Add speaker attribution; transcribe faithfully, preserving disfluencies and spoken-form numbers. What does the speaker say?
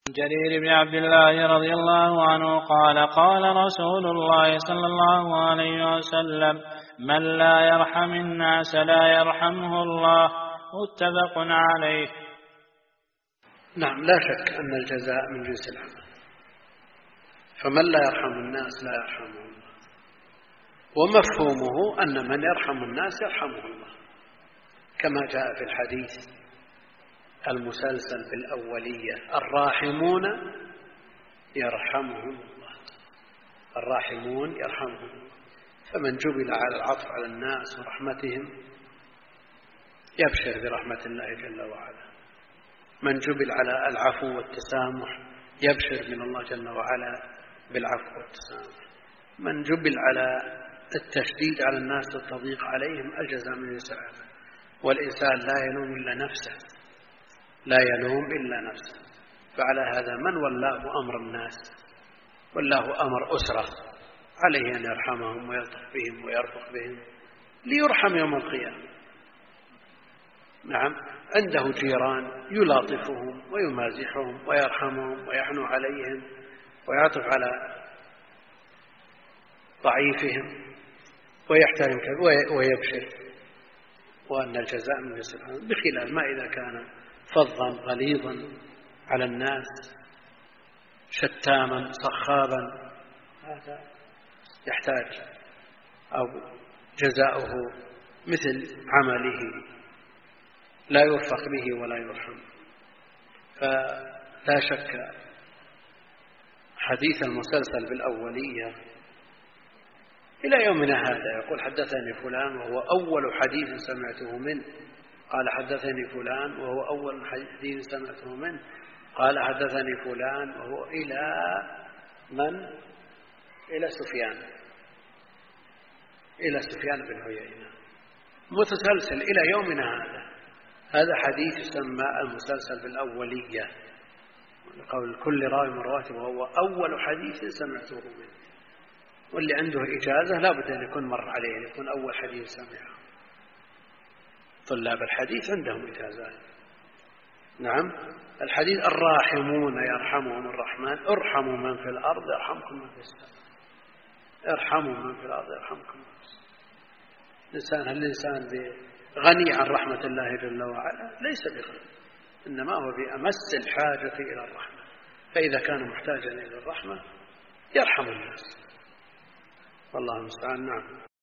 Speaker 1: جرير بن عبد الله رضي الله عنه قال قال رسول الله صلى الله عليه وسلم: من لا يرحم الناس لا يرحمه الله. متفق عليه.
Speaker 2: نعم، لا شك أن الجزاء من جنس العمل، فمن لا يرحم الناس لا يرحمه الله، ومفهومه أن من يرحم الناس يرحمه الله، كما جاء في الحديث المسلسل بالأولية: الراحمون يرحمهم الله، الراحمون يرحمهم الله. فمن جبل على العطف على الناس ورحمتهم يبشر برحمة الله جل وعلا، من جبل على العفو والتسامح يبشر من الله جل وعلا بالعفو والتسامح، من جبل على التشديد على الناس والتضييق عليهم الجزاء من جنس العمل. والإنسان لا يلوم إلا نفسه، لا يلوم إلا نفسه. فعلى هذا من ولاه أمر الناس، ولاه أمر أسرة، عليه أن يرحمهم ويلطف بهم ويرفق بهم ليرحم يوم القيامة. نعم، عنده جيران يلاطفهم ويمازحهم ويرحمهم ويحنو عليهم ويعطف على ضعيفهم ويحترم ويبشر، وأن الجزاء من جنس العمل، بخلاف ما إذا كان فظا غليظا على الناس شتاما صخابا، هذا يحتاج أو جزاؤه مثل عمله لا يرفق به ولا يرحم. فلا شك حديث المسلسل بالأولية إلى يومنا هذا يقول: حدثني فلان وهو أول حديث سمعته منه، قال حدثني فلان وهو أول حديث سمعته منه، قال حدثني فلان وهو إلى من؟ إلى سفيان، إلى سفيان بن عيينة، متسلسل إلى يومنا هذا. هذا حديث يسمى المسلسل بالأولية، قول كل راوي من رواته وهو أول حديث سمعته منه. واللي عنده إجازة لا بد أن يكون مر عليه، أن يكون أول حديث سمعه. طلاب الحديث عندهم إجازات. نعم، الحديث: الراحمون يرحمهم الرحمن، ارحموا من في الأرض يرحمكم من في السماء، ارحموا من في الأرض يرحمكم من في السماء. الإنسان هل الإنسان غني عن رحمة الله جل وعلا؟ ليس بغني، إنما هو بأمس الحاجة إلى الرحمة. فإذا كان محتاجا إلى الرحمة يرحم الناس، والله المستعان. نعم.